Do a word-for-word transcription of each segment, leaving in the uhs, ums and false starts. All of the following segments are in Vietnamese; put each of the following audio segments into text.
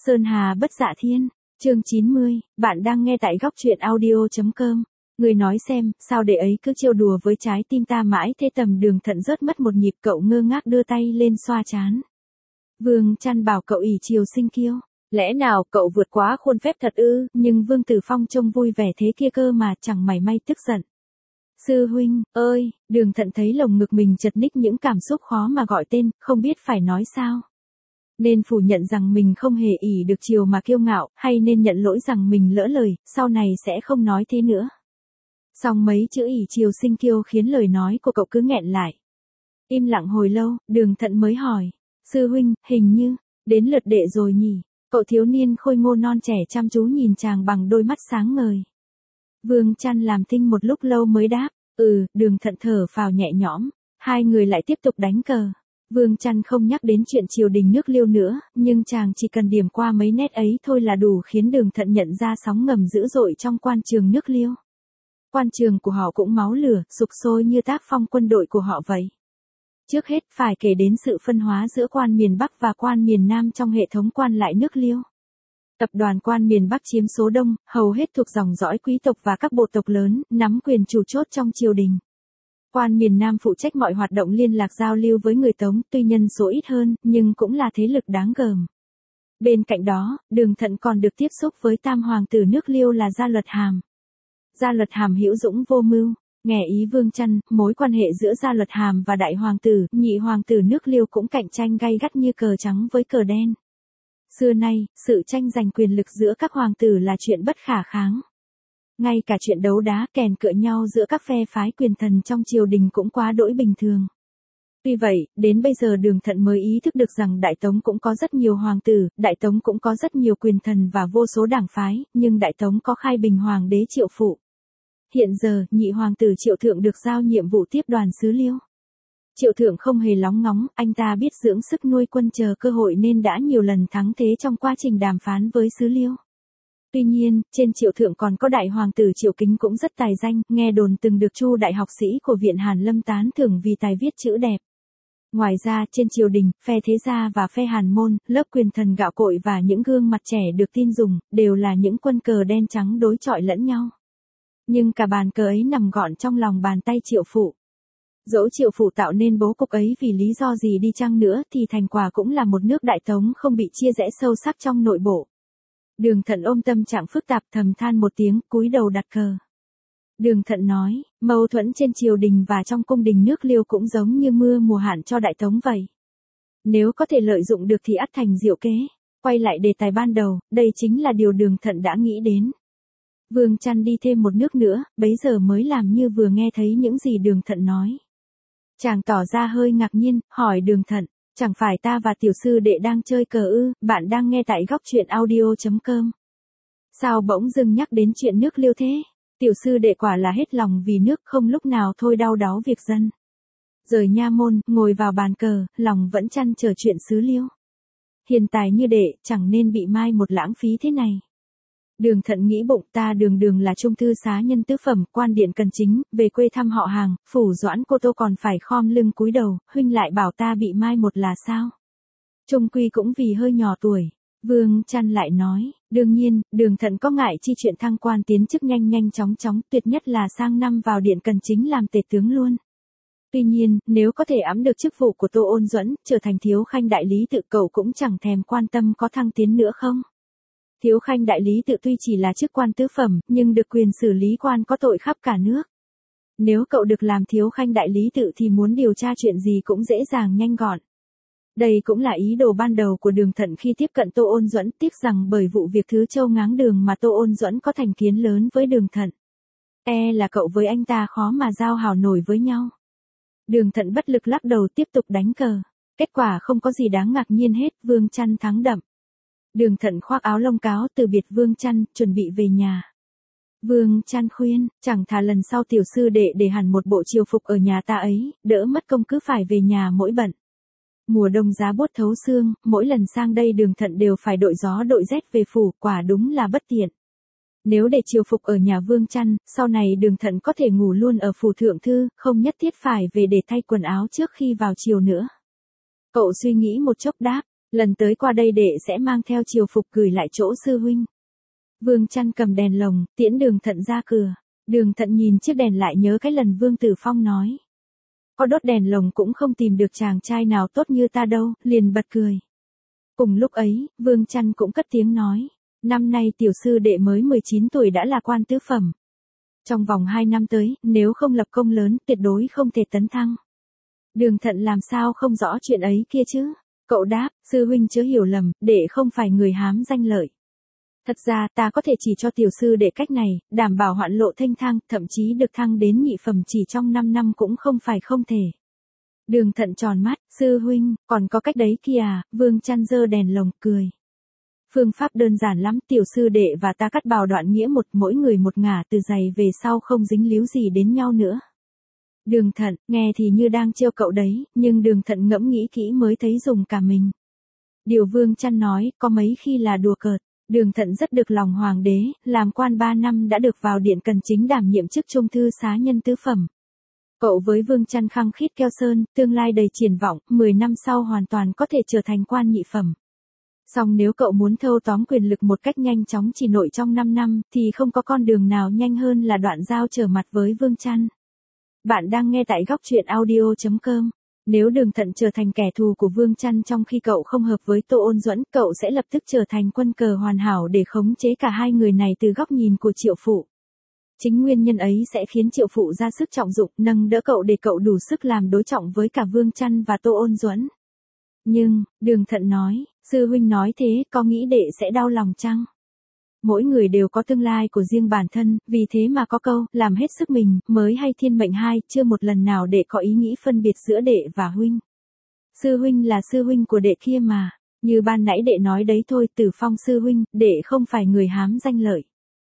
Sơn Hà bất dạ thiên, chương chín mươi, bạn đang nghe tại góc truyện audio chấm com. Người nói xem, sao để ấy cứ trêu đùa với trái tim ta mãi thế. Tầm Đường Thận rớt mất một nhịp, cậu ngơ ngác đưa tay lên xoa trán. Vương Chăn bảo cậu ỷ chiều sinh kiêu. Lẽ nào cậu vượt quá khuôn phép thật ư? Nhưng Vương Tử Phong trông vui vẻ thế kia cơ mà, chẳng mảy may tức giận. Sư huynh, ơi, Đường Thận thấy lồng ngực mình chật ních những cảm xúc khó mà gọi tên, không biết phải nói sao. Nên phủ nhận rằng mình không hề ỷ được chiều mà kiêu ngạo, hay nên nhận lỗi rằng mình lỡ lời, sau này sẽ không nói thế nữa. Song mấy chữ ỷ chiều sinh kiêu khiến lời nói của cậu cứ nghẹn lại. Im lặng hồi lâu, Đường Thận mới hỏi. Sư huynh, hình như, đến lượt đệ rồi nhỉ? Cậu thiếu niên khôi ngô non trẻ chăm chú nhìn chàng bằng đôi mắt sáng ngời. Vương Chăn làm thinh một lúc lâu mới đáp. Ừ, Đường Thận thở phào nhẹ nhõm. Hai người lại tiếp tục đánh cờ. Vương Chăn không nhắc đến chuyện triều đình nước Liêu nữa, nhưng chàng chỉ cần điểm qua mấy nét ấy thôi là đủ khiến Đường Thận nhận ra sóng ngầm dữ dội trong quan trường nước Liêu. Quan trường của họ cũng máu lửa, sục sôi như tác phong quân đội của họ vậy. Trước hết phải kể đến sự phân hóa giữa quan miền Bắc và quan miền Nam trong hệ thống quan lại nước Liêu. Tập đoàn quan miền Bắc chiếm số đông, hầu hết thuộc dòng dõi quý tộc và các bộ tộc lớn, nắm quyền chủ chốt trong triều đình. Quan miền Nam phụ trách mọi hoạt động liên lạc giao lưu với người Tống, tuy nhân số ít hơn, nhưng cũng là thế lực đáng gờm. Bên cạnh đó, Đường Thận còn được tiếp xúc với tam hoàng tử nước Liêu là Gia Luật Hàm. Gia Luật Hàm hữu dũng vô mưu, nghe ý Vương Chăn, mối quan hệ giữa Gia Luật Hàm và đại hoàng tử, nhị hoàng tử nước Liêu cũng cạnh tranh gay gắt như cờ trắng với cờ đen. Xưa nay, sự tranh giành quyền lực giữa các hoàng tử là chuyện bất khả kháng. Ngay cả chuyện đấu đá kèn cựa nhau giữa các phe phái quyền thần trong triều đình cũng quá đỗi bình thường. Tuy vậy, đến bây giờ Đường Thận mới ý thức được rằng Đại Tống cũng có rất nhiều hoàng tử, Đại Tống cũng có rất nhiều quyền thần và vô số đảng phái, nhưng Đại Tống có Khai Bình Hoàng đế Triệu Phụ. Hiện giờ, nhị hoàng tử Triệu Thượng được giao nhiệm vụ tiếp đoàn xứ Liêu. Triệu Thượng không hề lóng ngóng, anh ta biết dưỡng sức nuôi quân chờ cơ hội nên đã nhiều lần thắng thế trong quá trình đàm phán với xứ Liêu. Tuy nhiên, trên Triệu Thượng còn có đại hoàng tử Triệu Kính cũng rất tài danh, nghe đồn từng được Chu đại học sĩ của Viện Hàn Lâm tán thưởng vì tài viết chữ đẹp. Ngoài ra, trên triều đình, phe thế gia và phe Hàn môn, lớp quyền thần gạo cội và những gương mặt trẻ được tin dùng, đều là những quân cờ đen trắng đối chọi lẫn nhau. Nhưng cả bàn cờ ấy nằm gọn trong lòng bàn tay Triệu Phụ. Dẫu Triệu Phụ tạo nên bố cục ấy vì lý do gì đi chăng nữa thì thành quả cũng là một nước Đại Tống không bị chia rẽ sâu sắc trong nội bộ. Đường Thận ôm tâm trạng phức tạp thầm than một tiếng, cúi đầu đặt cờ. Đường Thận nói, mâu thuẫn trên triều đình và trong cung đình nước Liêu cũng giống như mưa mùa hạn cho Đại Tống vậy. Nếu có thể lợi dụng được thì ắt thành diệu kế. Quay lại đề tài ban đầu, đây chính là điều Đường Thận đã nghĩ đến. Vương Chăn đi thêm một nước nữa, bấy giờ mới làm như vừa nghe thấy những gì Đường Thận nói. Chàng tỏ ra hơi ngạc nhiên, hỏi Đường Thận, chẳng phải ta và tiểu sư đệ đang chơi cờ ư? Bạn đang nghe tại góc truyện audio chấm com. Sao bỗng dưng nhắc đến chuyện nước Liêu thế? Tiểu sư đệ quả là hết lòng vì nước, không lúc nào thôi đau đáu việc dân. Rời nha môn, ngồi vào bàn cờ, lòng vẫn trăn trở chuyện xứ Liêu. Hiền tài như đệ, chẳng nên bị mai một lãng phí thế này. Đường Thận nghĩ bụng, ta đường đường là trung thư xá nhân tứ phẩm, quan điện cần chính, về quê thăm họ hàng, phủ Doãn Cô Tô còn phải khom lưng cúi đầu, huynh lại bảo ta bị mai một là sao? Trung quy cũng vì hơi nhỏ tuổi. Vương Chăn lại nói, đương nhiên, Đường Thận có ngại chi chuyện thăng quan tiến chức nhanh nhanh chóng chóng, tuyệt nhất là sang năm vào điện cần chính làm tể tướng luôn. Tuy nhiên, nếu có thể ẵm được chức vụ của Tô Ôn Duẫn, trở thành thiếu khanh đại lý tự, cậu cũng chẳng thèm quan tâm có thăng tiến nữa không? Thiếu khanh đại lý tự tuy chỉ là chức quan tứ phẩm, nhưng được quyền xử lý quan có tội khắp cả nước. Nếu cậu được làm thiếu khanh đại lý tự thì muốn điều tra chuyện gì cũng dễ dàng nhanh gọn. Đây cũng là ý đồ ban đầu của Đường Thận khi tiếp cận Tô Ôn Duẫn, tiếc rằng bởi vụ việc Thứ Châu ngáng đường mà Tô Ôn Duẫn có thành kiến lớn với Đường Thận. E là cậu với anh ta khó mà giao hảo nổi với nhau. Đường Thận bất lực lắc đầu tiếp tục đánh cờ. Kết quả không có gì đáng ngạc nhiên hết, Vương Chăn thắng đậm. Đường Thận khoác áo lông cáo từ biệt Vương Chăn, chuẩn bị về nhà. Vương Chăn khuyên, chẳng thà lần sau tiểu sư đệ để hẳn một bộ triều phục ở nhà ta ấy, đỡ mất công cứ phải về nhà mỗi bận. Mùa đông giá buốt thấu xương, mỗi lần sang đây Đường Thận đều phải đội gió đội rét về phủ, quả đúng là bất tiện. Nếu để triều phục ở nhà Vương Chăn, sau này Đường Thận có thể ngủ luôn ở phủ thượng thư, không nhất thiết phải về để thay quần áo trước khi vào triều nữa. Cậu suy nghĩ một chốc đáp, Lần tới qua đây đệ sẽ mang theo triều phục gửi lại chỗ sư huynh. Vương Chăn cầm đèn lồng, tiễn Đường Thận ra cửa. Đường Thận nhìn chiếc đèn lại nhớ cái lần Vương Tử Phong nói. Có đốt đèn lồng cũng không tìm được chàng trai nào tốt như ta đâu, liền bật cười. Cùng lúc ấy, Vương Chăn cũng cất tiếng nói. Năm nay tiểu sư đệ mới mười chín tuổi đã là quan tứ phẩm. Trong vòng hai năm tới, nếu không lập công lớn, tuyệt đối không thể tấn thăng. Đường Thận làm sao không rõ chuyện ấy kia chứ? Cậu đáp, sư huynh chớ hiểu lầm, đệ không phải người hám danh lợi. Thật ra ta có thể chỉ cho tiểu sư đệ cách này, đảm bảo hoạn lộ thanh thang, thậm chí được thăng đến nhị phẩm chỉ trong năm năm cũng không phải không thể. Đường Thận tròn mắt, sư huynh, còn có cách đấy kìa, Vương Chăn giơ đèn lồng, cười. Phương pháp đơn giản lắm, tiểu sư đệ và ta cắt bào đoạn nghĩa một, mỗi người một ngả từ giày về sau không dính líu gì đến nhau nữa. Đường Thận, nghe thì như đang trêu cậu đấy, nhưng Đường Thận ngẫm nghĩ kỹ mới thấy dùng cả mình. Điều Vương Chăn nói, có mấy khi là đùa cợt. Đường Thận rất được lòng hoàng đế, làm quan ba năm đã được vào điện Cần Chính đảm nhiệm chức trung thư xá nhân tứ phẩm. Cậu với Vương Chăn khăng khít keo sơn, tương lai đầy triển vọng, mười năm sau hoàn toàn có thể trở thành quan nhị phẩm. Song nếu cậu muốn thâu tóm quyền lực một cách nhanh chóng chỉ nội trong năm năm, thì không có con đường nào nhanh hơn là đoạn giao trở mặt với Vương Chăn. Bạn đang nghe tại góc truyện audio chấm com. Nếu Đường Thận trở thành kẻ thù của Vương Chăn trong khi cậu không hợp với Tô Ôn Duẫn, cậu sẽ lập tức trở thành quân cờ hoàn hảo để khống chế cả hai người này từ góc nhìn của Triệu Phụ. Chính nguyên nhân ấy sẽ khiến Triệu Phụ ra sức trọng dụng, nâng đỡ cậu để cậu đủ sức làm đối trọng với cả Vương Chăn và Tô Ôn Duẫn. Nhưng, Đường Thận nói, sư huynh nói thế, có nghĩ đệ sẽ đau lòng chăng? Mỗi người đều có tương lai của riêng bản thân, vì thế mà có câu, làm hết sức mình, mới hay thiên mệnh hai, chưa một lần nào đệ có ý nghĩ phân biệt giữa đệ và huynh. Sư huynh là sư huynh của đệ kia mà, như ban nãy đệ nói đấy thôi, Tử Phong sư huynh, đệ không phải người hám danh lợi.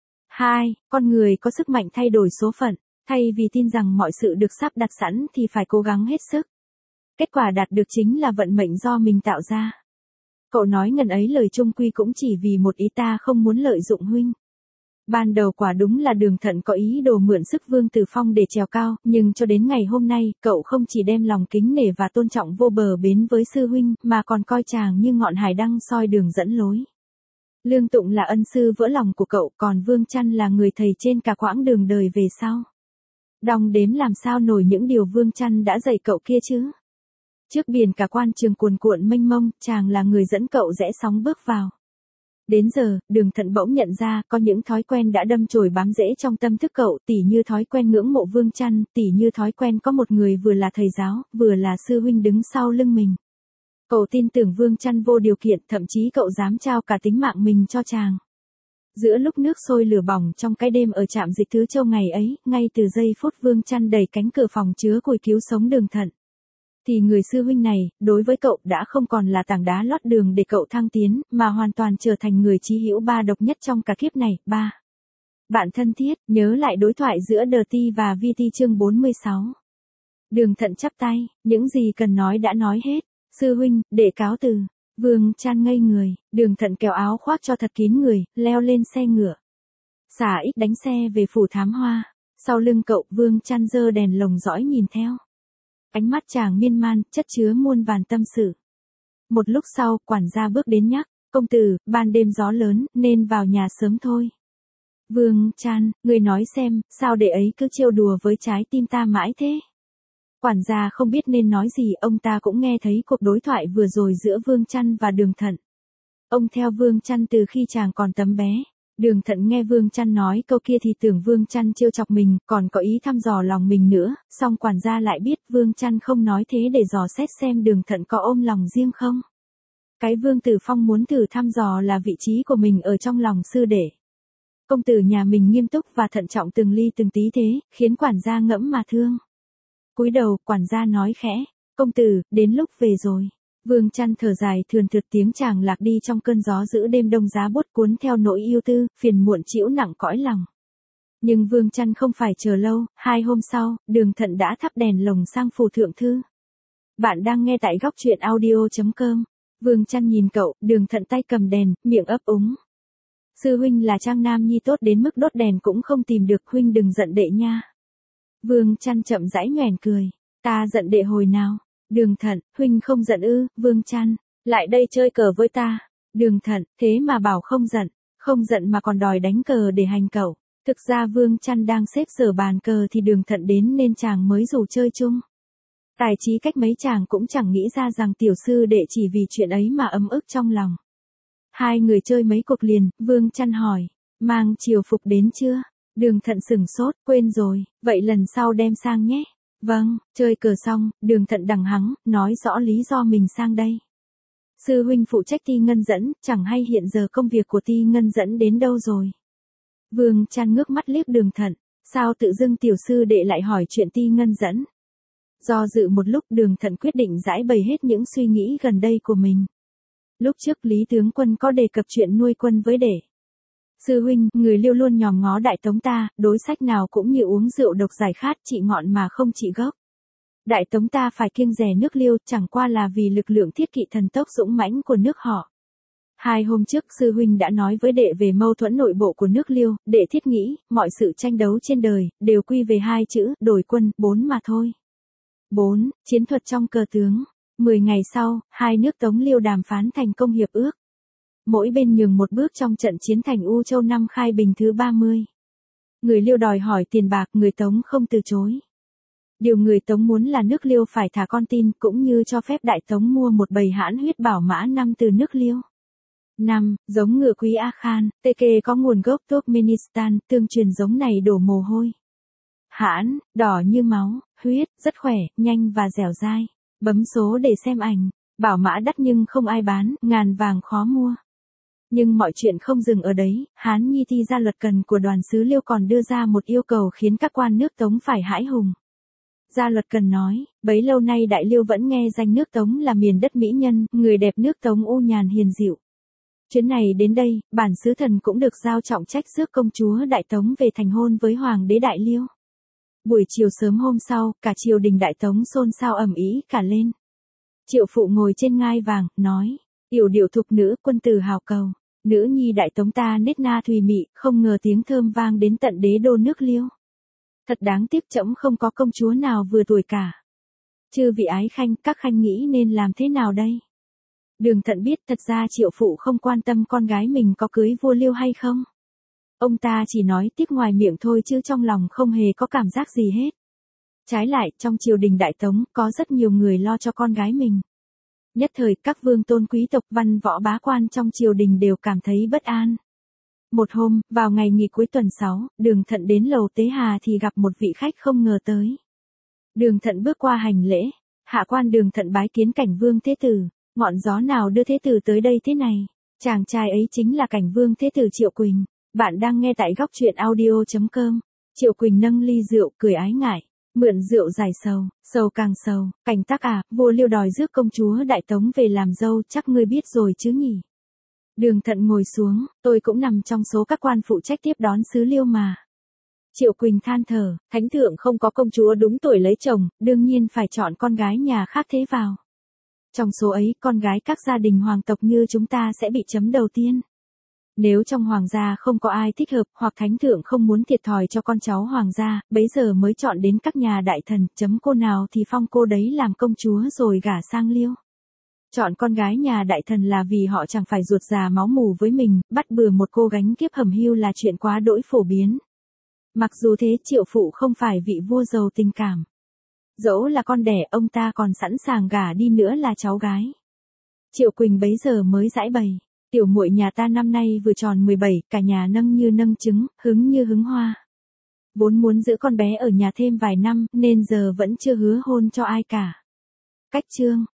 Hai, con người có sức mạnh thay đổi số phận, thay vì tin rằng mọi sự được sắp đặt sẵn thì phải cố gắng hết sức. Kết quả đạt được chính là vận mệnh do mình tạo ra. Cậu nói ngần ấy lời chung quy cũng chỉ vì một ý ta không muốn lợi dụng huynh. Ban đầu quả đúng là Đường Thận có ý đồ mượn sức Vương Tử Phong để trèo cao, nhưng cho đến ngày hôm nay, cậu không chỉ đem lòng kính nể và tôn trọng vô bờ bến với sư huynh, mà còn coi chàng như ngọn hải đăng soi đường dẫn lối. Lương Tụng là ân sư vỡ lòng của cậu, còn Vương Chăn là người thầy trên cả quãng đường đời về sau. Đong đếm làm sao nổi những điều Vương Chăn đã dạy cậu kia chứ. Trước biển cả quan trường cuồn cuộn mênh mông, chàng là người dẫn cậu rẽ sóng bước vào. Đến giờ, Đường Thận bỗng nhận ra, có những thói quen đã đâm chồi bám rễ trong tâm thức cậu, tỉ như thói quen ngưỡng mộ Vương Chăn, tỉ như thói quen có một người vừa là thầy giáo, vừa là sư huynh đứng sau lưng mình. Cậu tin tưởng Vương Chăn vô điều kiện, thậm chí cậu dám trao cả tính mạng mình cho chàng. Giữa lúc nước sôi lửa bỏng trong cái đêm ở trạm Dịch Thứ Châu ngày ấy, ngay từ giây phút Vương Chăn đẩy cánh cửa phòng chứa củi cứu sống Đường Thận, thì người sư huynh này, đối với cậu đã không còn là tảng đá lót đường để cậu thăng tiến, mà hoàn toàn trở thành người chí hữu ba độc nhất trong cả kiếp này. Ba. Bạn thân thiết, nhớ lại đối thoại giữa Đờ Ti và Vi Ti chương bốn mươi sáu. Đường Thận chắp tay, những gì cần nói đã nói hết. Sư huynh, đệ cáo từ. Vương Chăn ngây người, Đường Thận kéo áo khoác cho thật kín người, leo lên xe ngựa. Xả ít đánh xe về phủ Thám Hoa. Sau lưng cậu, Vương Chăn giơ đèn lồng dõi nhìn theo. Ánh mắt chàng miên man, chất chứa muôn vàn tâm sự. Một lúc sau, quản gia bước đến nhắc, công tử, ban đêm gió lớn, nên vào nhà sớm thôi. Vương Chăn, người nói xem, sao đệ ấy cứ trêu đùa với trái tim ta mãi thế? Quản gia không biết nên nói gì, ông ta cũng nghe thấy cuộc đối thoại vừa rồi giữa Vương Chăn và Đường Thận. Ông theo Vương Chăn từ khi chàng còn tấm bé. Đường Thận nghe Vương Chăn nói câu kia thì tưởng Vương Chăn trêu chọc mình, còn có ý thăm dò lòng mình nữa, song quản gia lại biết Vương Chăn không nói thế để dò xét xem Đường Thận có ôm lòng riêng không. Cái Vương Tử Phong muốn thử thăm dò là vị trí của mình ở trong lòng sư đệ. Công tử nhà mình nghiêm túc và thận trọng từng ly từng tí thế, khiến quản gia ngẫm mà thương. Cúi đầu, quản gia nói khẽ, công tử, đến lúc về rồi. Vương Chăn thở dài thườn thượt, tiếng chàng lạc đi trong cơn gió giữ đêm đông giá buốt cuốn theo nỗi yêu tư, phiền muộn trĩu nặng cõi lòng. Nhưng Vương Chăn không phải chờ lâu, hai hôm sau, Đường Thận đã thắp đèn lồng sang phủ thượng thư. Bạn đang nghe tại góc truyện audio chấm com. Vương Chăn nhìn cậu, Đường Thận tay cầm đèn, miệng ấp úng. Sư huynh là trang nam nhi tốt đến mức đốt đèn cũng không tìm được, huynh đừng giận đệ nha. Vương Chăn chậm rãi nhoẻn cười, ta giận đệ hồi nào? Đường Thận, huynh không giận ư? Vương Chăn, Lại đây chơi cờ với ta. Đường Thận, thế mà bảo không giận, không giận mà còn đòi đánh cờ để hành cậu. Thực ra Vương Chăn đang xếp sở bàn cờ thì Đường Thận đến nên chàng mới rủ chơi chung. Tài trí cách mấy chàng cũng chẳng nghĩ ra rằng tiểu sư đệ chỉ vì chuyện ấy mà ấm ức trong lòng. Hai người chơi mấy cuộc liền, Vương Chăn hỏi, mang triều phục đến chưa? Đường Thận sửng sốt, quên rồi, vậy lần sau đem sang nhé. Vâng, chơi cờ xong, Đường Thận đằng hắng, nói rõ lý do mình sang đây. Sư huynh phụ trách Ti Ngân Dẫn, chẳng hay hiện giờ công việc của Ti Ngân Dẫn đến đâu rồi. Vương Chăn ngước mắt liếc Đường Thận, sao tự dưng tiểu sư đệ lại hỏi chuyện Ti Ngân Dẫn. Do dự một lúc Đường Thận quyết định giải bày hết những suy nghĩ gần đây của mình. Lúc trước Lý tướng quân có đề cập chuyện nuôi quân với đệ. Sư huynh, người Liêu luôn nhòm ngó Đại Tống ta, đối sách nào cũng như uống rượu độc giải khát trị ngọn mà không trị gốc. Đại Tống ta phải kiêng dè nước Liêu chẳng qua là vì lực lượng thiết kỵ thần tốc dũng mãnh của nước họ. Hai hôm trước sư huynh đã nói với đệ về mâu thuẫn nội bộ của nước Liêu, đệ thiết nghĩ, mọi sự tranh đấu trên đời, đều quy về hai chữ, đổi quân, bốn mà thôi. bốn. Chiến thuật trong cờ tướng. Mười ngày sau, hai nước Tống Liêu đàm phán thành công hiệp ước. Mỗi bên nhường một bước trong trận chiến thành U Châu năm Khai Bình thứ ba mươi. Người Liêu đòi hỏi tiền bạc, người Tống không từ chối. Điều người Tống muốn là nước Liêu phải thả con tin cũng như cho phép Đại Tống mua một bầy hãn huyết bảo mã năm từ nước Liêu. năm. Giống ngựa quý A Khan, tê kê có nguồn gốc Turkmenistan, tương truyền giống này đổ mồ hôi. Hãn, đỏ như máu, huyết, rất khỏe, nhanh và dẻo dai. Bấm số để xem ảnh. Bảo mã đắt nhưng không ai bán, ngàn vàng khó mua. Nhưng mọi chuyện không dừng ở đấy, Hán Nhi thi ra luật cần của đoàn sứ Liêu còn đưa ra một yêu cầu khiến các quan nước Tống phải hãi hùng. Gia luật cần nói, bấy lâu nay Đại Liêu vẫn nghe danh nước Tống là miền đất mỹ nhân, người đẹp nước Tống u nhàn hiền dịu. Chuyến này đến đây, bản sứ thần cũng được giao trọng trách rước công chúa Đại Tống về thành hôn với Hoàng đế Đại Liêu. Buổi chiều sớm hôm sau, cả triều đình Đại Tống xôn xao ầm ĩ cả lên. Triệu phụ ngồi trên ngai vàng, nói, yểu điệu thục nữ, quân tử hào cầu, nữ nhi Đại Tống ta nết na thùy mị, không ngờ tiếng thơm vang đến tận đế đô nước Liêu. Thật đáng tiếc trẫm không có công chúa nào vừa tuổi cả. Chư vị ái khanh, các khanh nghĩ nên làm thế nào đây? Đường Thận biết thật ra Triệu phụ không quan tâm con gái mình có cưới vua Liêu hay không. Ông ta chỉ nói tiếc ngoài miệng thôi chứ trong lòng không hề có cảm giác gì hết. Trái lại, trong triều đình Đại Tống, có rất nhiều người lo cho con gái mình. Nhất thời, các vương tôn quý tộc văn võ bá quan trong triều đình đều cảm thấy bất an. Một hôm, vào ngày nghỉ cuối tuần sáu, Đường Thận đến lầu Tế Hà thì gặp một vị khách không ngờ tới. Đường Thận bước qua hành lễ, hạ quan Đường Thận bái kiến Cảnh Vương Thế Tử, ngọn gió nào đưa Thế Tử tới đây thế này? Chàng trai ấy chính là Cảnh Vương Thế Tử Triệu Quỳnh. Bạn đang nghe tại góc truyện audio chấm com. Triệu Quỳnh nâng ly rượu, cười ái ngại, mượn rượu giải sầu, sầu càng sầu, Cảnh tắc à, vua Liêu đòi rước công chúa Đại Tống về làm dâu, chắc ngươi biết rồi chứ nhỉ? Đường Thận ngồi xuống, tôi cũng nằm trong số các quan phụ trách tiếp đón sứ Liêu mà. Triệu Quỳnh than thở, thánh thượng không có công chúa đúng tuổi lấy chồng, đương nhiên phải chọn con gái nhà khác thế vào. Trong số ấy, con gái các gia đình hoàng tộc như chúng ta sẽ bị chấm đầu tiên. Nếu trong hoàng gia không có ai thích hợp, hoặc thánh thượng không muốn thiệt thòi cho con cháu hoàng gia, bấy giờ mới chọn đến các nhà đại thần, chấm cô nào thì phong cô đấy làm công chúa rồi gả sang Liêu. Chọn con gái nhà đại thần là vì họ chẳng phải ruột già máu mù với mình, bắt bừa một cô gánh kiếp hầm hưu là chuyện quá đỗi phổ biến. Mặc dù thế Triệu phụ không phải vị vua giàu tình cảm. Dẫu là con đẻ, ông ta còn sẵn sàng gả đi nữa là cháu gái. Triệu Quỳnh bấy giờ mới giãi bày, tiểu muội nhà ta năm nay vừa tròn mười bảy, cả nhà nâng như nâng trứng, hứng như hứng hoa. Vốn muốn giữ con bé ở nhà thêm vài năm, nên giờ vẫn chưa hứa hôn cho ai cả. Cách chương